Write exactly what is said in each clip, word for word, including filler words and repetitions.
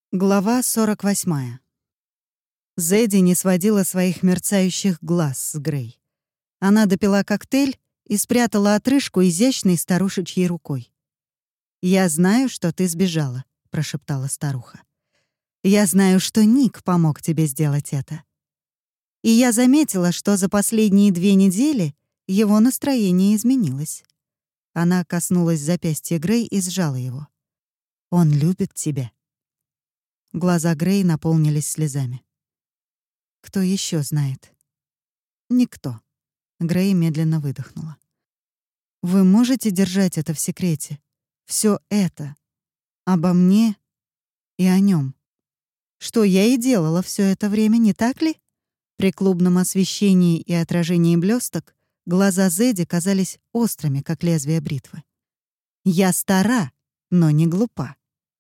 Глава сорок восьмая. Зэдди не сводила своих мерцающих глаз с Грей. Она допила коктейль и спрятала отрыжку изящной старушечьей рукой. «Я знаю, что ты сбежала», — прошептала старуха. «Я знаю, что Ник помог тебе сделать это. И я заметила, что за последние две недели его настроение изменилось». Она коснулась запястья Грей и сжала его. «Он любит тебя». Глаза Грей наполнились слезами. «Кто еще знает?» «Никто». Грей медленно выдохнула. «Вы можете держать это в секрете? Все это. Обо мне и о нем. Что я и делала все это время, не так ли?» При клубном освещении и отражении блесток глаза Зэдди казались острыми, как лезвие бритвы. «Я стара, но не глупа».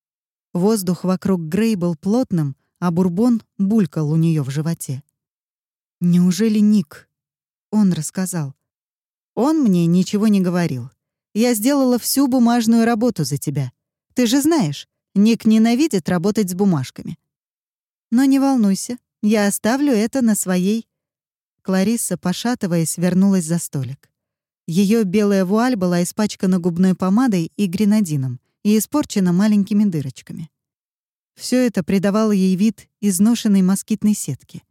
Воздух вокруг Грей был плотным, а бурбон булькал у нее в животе. «Неужели Ник?» Он рассказал. «Он мне ничего не говорил. Я сделала всю бумажную работу за тебя. Ты же знаешь, Ник ненавидит работать с бумажками. Но не волнуйся, я оставлю это на своей». Кларисса, пошатываясь, вернулась за столик. Ее белая вуаль была испачкана губной помадой и гренадином и испорчена маленькими дырочками. Все это придавало ей вид изношенной москитной сетки.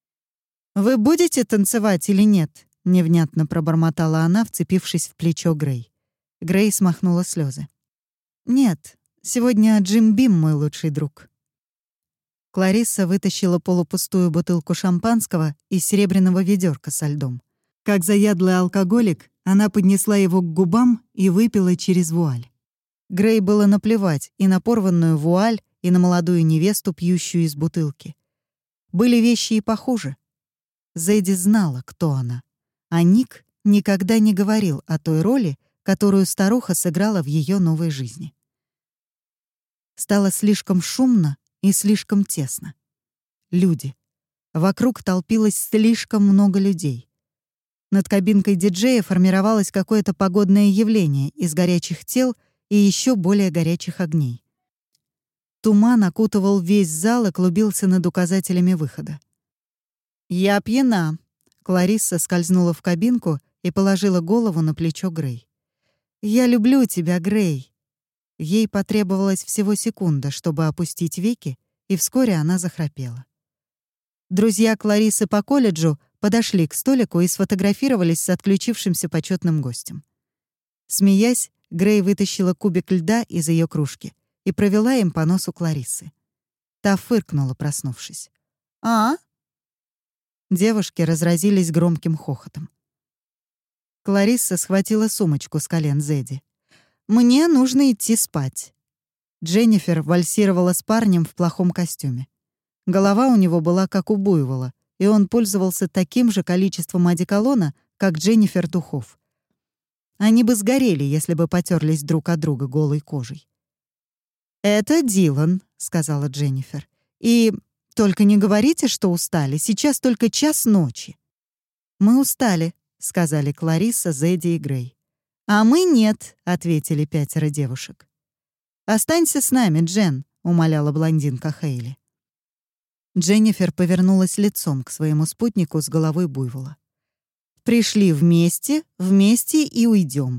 «Вы будете танцевать или нет?» — невнятно пробормотала она, вцепившись в плечо Грей. Грей смахнула слезы. «Нет, сегодня Джим Бим мой лучший друг». Кларисса вытащила полупустую бутылку шампанского из серебряного ведерка со льдом. Как заядлый алкоголик, она поднесла его к губам и выпила через вуаль. Грей было наплевать и на порванную вуаль, и на молодую невесту, пьющую из бутылки. Были вещи и похуже. Зэдди знала, кто она, а Ник никогда не говорил о той роли, которую старуха сыграла в ее новой жизни. Стало слишком шумно и слишком тесно. Люди. Вокруг толпилось слишком много людей. Над кабинкой диджея формировалось какое-то погодное явление из горячих тел и еще более горячих огней. Туман окутывал весь зал и клубился над указателями выхода. «Я пьяна», — Кларисса скользнула в кабинку и положила голову на плечо Грей. «Я люблю тебя, Грей». Ей потребовалось всего секунда, чтобы опустить веки, и вскоре она захрапела. Друзья Клариссы по колледжу подошли к столику и сфотографировались с отключившимся почетным гостем. Смеясь, Грей вытащила кубик льда из ее кружки и провела им по носу Клариссы. Та фыркнула, проснувшись. «А?» Девушки разразились громким хохотом. Кларисса схватила сумочку с колен Зэдди. «Мне нужно идти спать». Дженнифер вальсировала с парнем в плохом костюме. Голова у него была как у буйвола, и он пользовался таким же количеством одеколона, как Дженнифер духов. Они бы сгорели, если бы потерлись друг от друга голой кожей. «Это Дилан», — сказала Дженнифер. «И только не говорите, что устали. Сейчас только час ночи». «Мы устали», — сказали Кларисса, Зэдди и Грей. «А мы нет», — ответили пятеро девушек. «Останься с нами, Джен», — умоляла блондинка Хейли. Дженнифер повернулась лицом к своему спутнику с головой буйвола. «Пришли вместе, вместе и уйдем».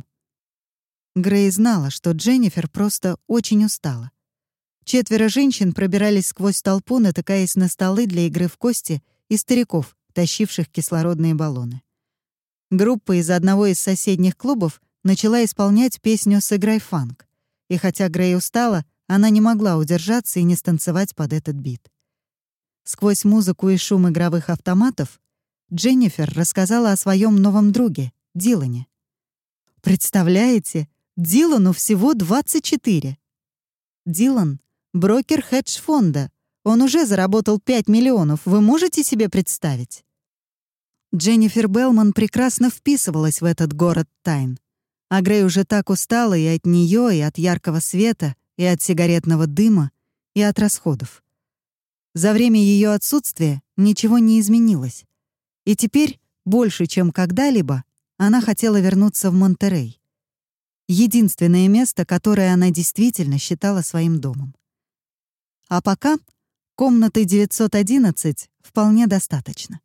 Грей знала, что Дженнифер просто очень устала. Четверо женщин пробирались сквозь толпу, натыкаясь на столы для игры в кости и стариков, тащивших кислородные баллоны. Группа из одного из соседних клубов начала исполнять песню «Сыграй фанк», и хотя Грей устала, она не могла удержаться и не станцевать под этот бит. Сквозь музыку и шум игровых автоматов Дженнифер рассказала о своем новом друге, Дилане. «Представляете, Дилану всего двадцать четыре. Дилан — брокер хедж-фонда. Он уже заработал пять миллионов. Вы можете себе представить?» Дженнифер Белман прекрасно вписывалась в этот город тайн. А Грей уже так устала и от нее, и от яркого света, и от сигаретного дыма, и от расходов. За время ее отсутствия ничего не изменилось. И теперь, больше, чем когда-либо, она хотела вернуться в Монтерей. Единственное место, которое она действительно считала своим домом. А пока комнаты девятьсот одиннадцать вполне достаточно.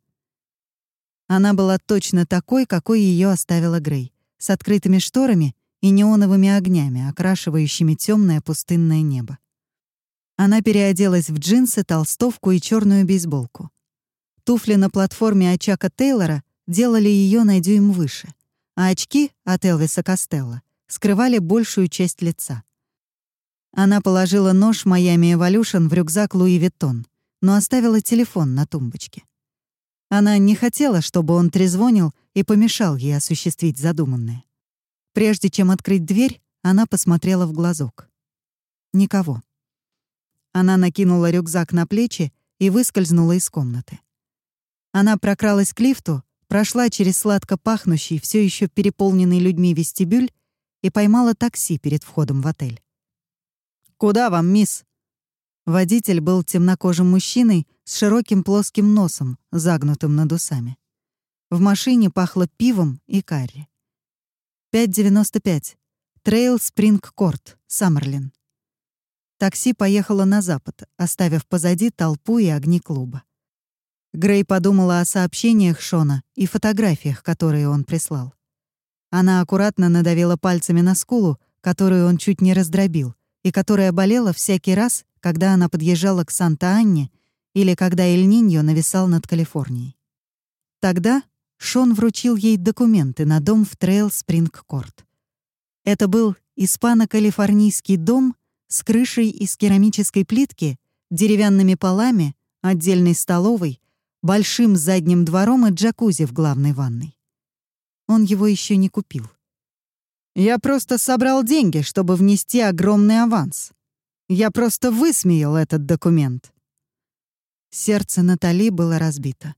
Она была точно такой, какой ее оставила Грей, с открытыми шторами и неоновыми огнями, окрашивающими темное пустынное небо. Она переоделась в джинсы, толстовку и черную бейсболку. Туфли на платформе от Чака Тейлора делали ее на дюйм выше, а очки от Элвиса Костелло скрывали большую часть лица. Она положила нож Miami Evolution в рюкзак Луи Виттон, но оставила телефон на тумбочке. Она не хотела, чтобы он трезвонил и помешал ей осуществить задуманное. Прежде чем открыть дверь, она посмотрела в глазок. Никого. Она накинула рюкзак на плечи и выскользнула из комнаты. Она прокралась к лифту, прошла через сладко пахнущий, все еще переполненный людьми вестибюль и поймала такси перед входом в отель. «Куда вам, мисс?» Водитель был темнокожим мужчиной с широким плоским носом, загнутым над усами. В машине пахло пивом и карри. пять девяносто пять. Трейл Спринг-Корт, Саммерлин. Такси поехало на запад, оставив позади толпу и огни клуба. Грей подумала о сообщениях Шона и фотографиях, которые он прислал. Она аккуратно надавила пальцами на скулу, которую он чуть не раздробил, и которая болела всякий раз, когда она подъезжала к Санта-Анне или когда Эль-Ниньо нависал над Калифорнией. Тогда Шон вручил ей документы на дом в Трейл-Спринг-Корт. Это был испано-калифорнийский дом с крышей из керамической плитки, деревянными полами, отдельной столовой, большим задним двором и джакузи в главной ванной. Он его еще не купил. «Я просто собрал деньги, чтобы внести огромный аванс. Я просто высмеял этот документ». Сердце Натали было разбито.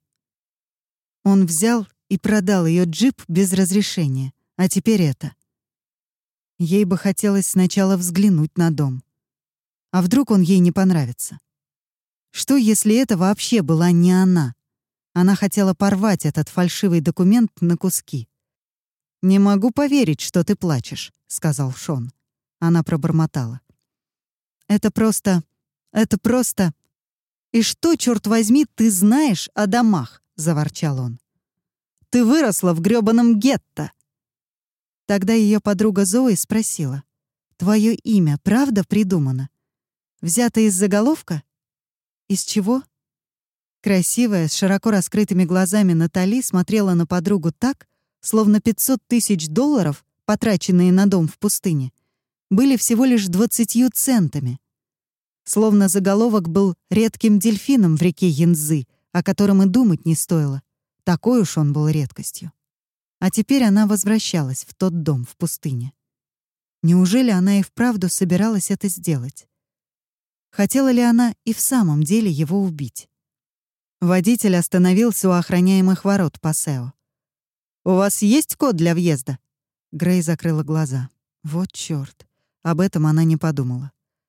Он взял и продал ее джип без разрешения, а теперь это. Ей бы хотелось сначала взглянуть на дом. А вдруг он ей не понравится? Что, если это вообще была не она? Она хотела порвать этот фальшивый документ на куски. «Не могу поверить, что ты плачешь», — сказал Шон. Она пробормотала. «Это просто... это просто... И что, черт возьми, ты знаешь о домах?» — заворчал он. «Ты выросла в грёбаном гетто». Тогда ее подруга Зои спросила. «Твое имя правда придумано? Взято из заголовка? Из чего?» Красивая, с широко раскрытыми глазами Натали смотрела на подругу так, словно пятьсот тысяч долларов, потраченные на дом в пустыне, были всего лишь двадцатью центами. Словно заголовок был редким дельфином в реке Янцзы, о котором и думать не стоило. Такой уж он был редкостью. А теперь она возвращалась в тот дом в пустыне. Неужели она и вправду собиралась это сделать? Хотела ли она и в самом деле его убить? Водитель остановился у охраняемых ворот Пасео. «У вас есть код для въезда?» Грей закрыла глаза. Вот чёрт. Об этом она не подумала.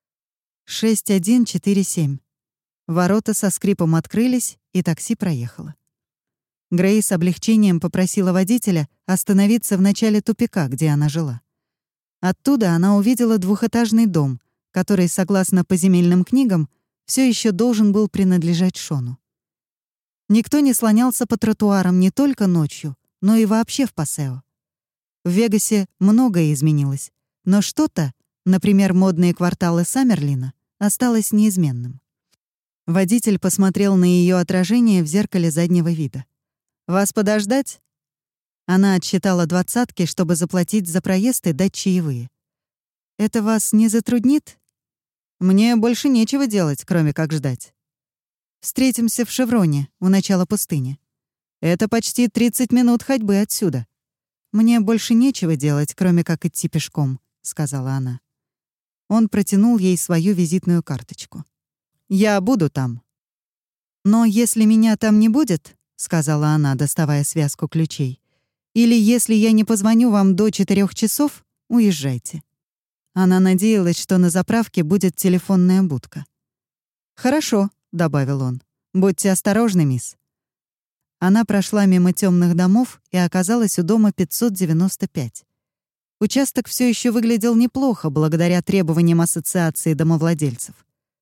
шесть один четыре семь. Ворота со скрипом открылись, и такси проехало. Грей с облегчением попросила водителя остановиться в начале тупика, где она жила. Оттуда она увидела двухэтажный дом, который, согласно поземельным книгам, все еще должен был принадлежать Шону. Никто не слонялся по тротуарам не только ночью, но и вообще в Пасео. В Вегасе многое изменилось, но что-то, например, модные кварталы Саммерлина, осталось неизменным. Водитель посмотрел на ее отражение в зеркале заднего вида. «Вас подождать?» Она отсчитала двадцатки, чтобы заплатить за проезд и дать чаевые. «Это вас не затруднит? Мне больше нечего делать, кроме как ждать. Встретимся в Шевроне, у начала пустыни. Это почти тридцать минут ходьбы отсюда. Мне больше нечего делать, кроме как идти пешком», — сказала она. Он протянул ей свою визитную карточку. «Я буду там». «Но если меня там не будет», — сказала она, доставая связку ключей, «или если я не позвоню вам до четырёх часов, уезжайте». Она надеялась, что на заправке будет телефонная будка. «Хорошо», — добавил он. «Будьте осторожны, мисс». Она прошла мимо темных домов и оказалась у дома пятьсот девяносто пять. Участок все еще выглядел неплохо благодаря требованиям ассоциации домовладельцев.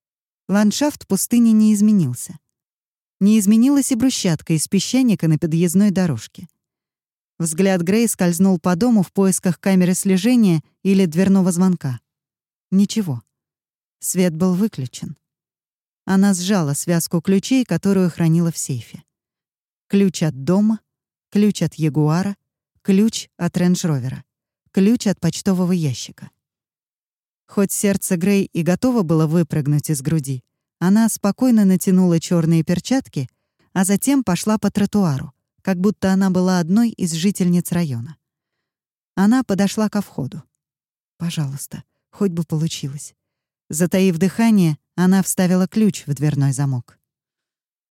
Ландшафт пустыни не изменился. Не изменилась и брусчатка из песчаника на подъездной дорожке. Взгляд Грей скользнул по дому в поисках камеры слежения или дверного звонка. Ничего. Свет был выключен. Она сжала связку ключей, которую хранила в сейфе. Ключ от дома, ключ от Ягуара, ключ от Рейндж-Ровера, ключ от почтового ящика. Хоть сердце Грей и готово было выпрыгнуть из груди, она спокойно натянула черные перчатки, а затем пошла по тротуару, как будто она была одной из жительниц района. Она подошла ко входу. Пожалуйста, хоть бы получилось. Затаив дыхание, она вставила ключ в дверной замок.